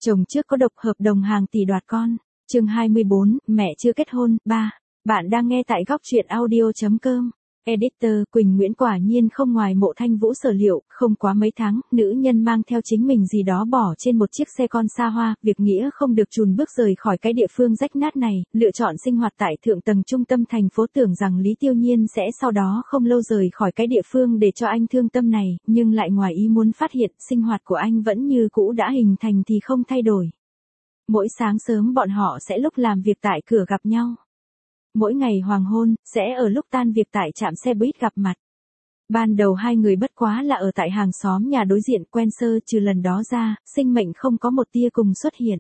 Chồng trước có độc, hợp đồng hàng tỷ đoạt con. Chương 24, mẹ chưa kết hôn. 3. Bạn đang nghe tại góc truyện audio.com. Editor Quỳnh Nguyễn quả nhiên không ngoài Mộ Thanh Vũ sở liệu, không quá mấy tháng, nữ nhân mang theo chính mình gì đó bỏ trên một chiếc xe con xa hoa, việc nghĩa không được chùn bước rời khỏi cái địa phương rách nát này, lựa chọn sinh hoạt tại thượng tầng trung tâm thành phố, tưởng rằng Lý Tiêu Nhiên sẽ sau đó không lâu rời khỏi cái địa phương để cho anh thương tâm này, nhưng lại ngoài ý muốn phát hiện sinh hoạt của anh vẫn như cũ đã hình thành thì không thay đổi. Mỗi sáng sớm bọn họ sẽ lúc làm việc tại cửa gặp nhau. Mỗi ngày hoàng hôn, sẽ ở lúc tan việc tại trạm xe buýt gặp mặt. Ban đầu hai người bất quá là ở tại hàng xóm nhà đối diện quen sơ, trừ lần đó ra, sinh mệnh không có một tia cùng xuất hiện.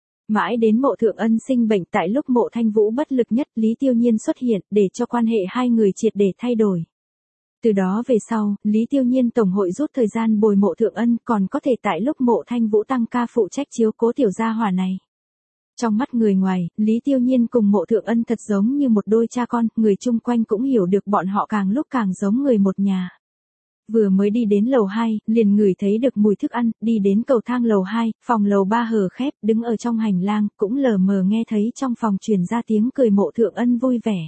Mãi đến Mộ Thượng Ân sinh bệnh tại lúc Mộ Thanh Vũ bất lực nhất, Lý Tiêu Nhiên xuất hiện để cho quan hệ hai người triệt để thay đổi. Từ đó về sau, Lý Tiêu Nhiên tổng hội rút thời gian bồi Mộ Thượng Ân, còn có thể tại lúc Mộ Thanh Vũ tăng ca phụ trách chiếu cố tiểu gia hỏa này. Trong mắt người ngoài, Lý Tiêu Nhiên cùng Mộ Thượng Ân thật giống như một đôi cha con, người chung quanh cũng hiểu được bọn họ càng lúc càng giống người một nhà. Vừa mới đi đến lầu 2, liền ngửi thấy được mùi thức ăn, đi đến cầu thang lầu 2, phòng lầu 3 hờ khép, đứng ở trong hành lang, cũng lờ mờ nghe thấy trong phòng truyền ra tiếng cười Mộ Thượng Ân vui vẻ.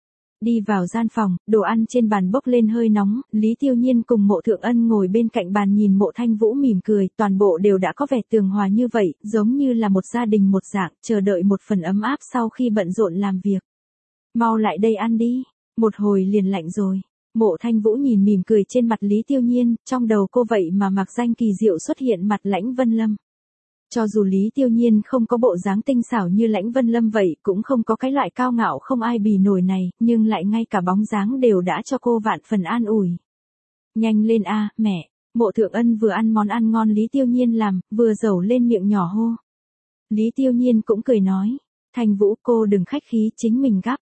Đi vào gian phòng, đồ ăn trên bàn bốc lên hơi nóng, Lý Tiêu Nhiên cùng Mộ Thượng Ân ngồi bên cạnh bàn nhìn Mộ Thanh Vũ mỉm cười, toàn bộ đều đã có vẻ tường hòa như vậy, giống như là một gia đình một dạng, chờ đợi một phần ấm áp sau khi bận rộn làm việc. Mau lại đây ăn đi, một hồi liền lạnh rồi. Mộ Thanh Vũ nhìn mỉm cười trên mặt Lý Tiêu Nhiên, trong đầu cô vậy mà mặc danh kỳ diệu xuất hiện mặt Lãnh Vân Lâm. Cho dù Lý Tiêu Nhiên không có bộ dáng tinh xảo như Lãnh Vân Lâm vậy, cũng không có cái loại cao ngạo không ai bì nổi này, nhưng lại ngay cả bóng dáng đều đã cho cô vạn phần an ủi. Nhanh lên a, mẹ. Mộ Thượng Ân vừa ăn món ăn ngon Lý Tiêu Nhiên làm, vừa dẩu lên miệng nhỏ hô. Lý Tiêu Nhiên cũng cười nói, Thanh Vũ cô đừng khách khí, chính mình gắp.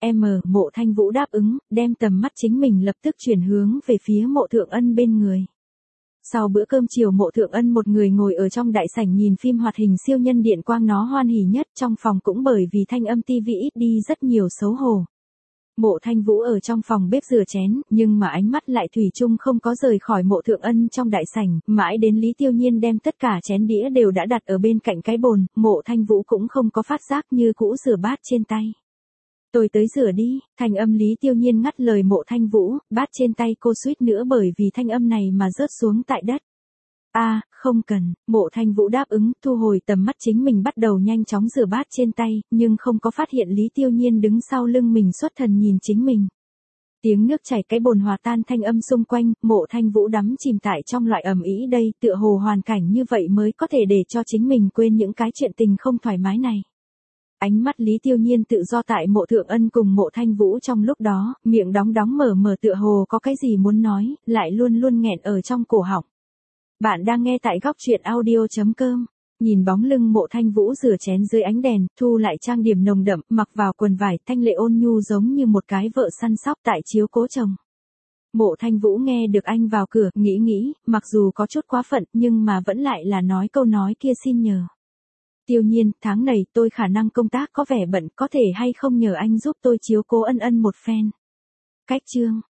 Mộ Thanh Vũ đáp ứng, đem tầm mắt chính mình lập tức chuyển hướng về phía Mộ Thượng Ân bên người. Sau bữa cơm chiều, Mộ Thượng Ân một người ngồi ở trong đại sảnh nhìn phim hoạt hình siêu nhân điện quang, nó hoan hỉ nhất trong phòng, cũng bởi vì thanh âm tivi ít đi rất nhiều xấu hổ. Mộ Thanh Vũ ở trong phòng bếp rửa chén, nhưng mà ánh mắt lại thủy chung không có rời khỏi Mộ Thượng Ân trong đại sảnh, mãi đến Lý Tiêu Nhiên đem tất cả chén đĩa đều đã đặt ở bên cạnh cái bồn, Mộ Thanh Vũ cũng không có phát giác, như cũ rửa bát trên tay. Tôi tới rửa đi, thanh âm Lý Tiêu Nhiên ngắt lời Mộ Thanh Vũ, bát trên tay cô suýt nữa bởi vì thanh âm này mà rớt xuống tại đất. Không cần, Mộ Thanh Vũ đáp ứng, thu hồi tầm mắt chính mình bắt đầu nhanh chóng rửa bát trên tay, nhưng không có phát hiện Lý Tiêu Nhiên đứng sau lưng mình xuất thần nhìn chính mình. Tiếng nước chảy cái bồn hòa tan thanh âm xung quanh, Mộ Thanh Vũ đắm chìm tại trong loại ầm ĩ đây, tựa hồ hoàn cảnh như vậy mới có thể để cho chính mình quên những cái chuyện tình không thoải mái này. Ánh mắt Lý Tiêu Nhiên tự do tại Mộ Thượng Ân cùng Mộ Thanh Vũ trong lúc đó, miệng đóng mở mở tựa hồ có cái gì muốn nói, lại luôn luôn nghẹn ở trong cổ họng. Bạn đang nghe tại góc truyện audio.com. Nhìn bóng lưng Mộ Thanh Vũ rửa chén dưới ánh đèn, thu lại trang điểm nồng đậm, mặc vào quần vải, thanh lệ ôn nhu giống như một cái vợ săn sóc tại chiếu cố chồng. Mộ Thanh Vũ nghe được anh vào cửa, nghĩ, mặc dù có chút quá phận, nhưng mà vẫn lại là nói câu nói kia, xin nhờ. Tiêu Nhiên, tháng này tôi khả năng công tác có vẻ bận, có thể hay không nhờ anh giúp tôi chiếu cố Ân Ân một phen. Cách chương.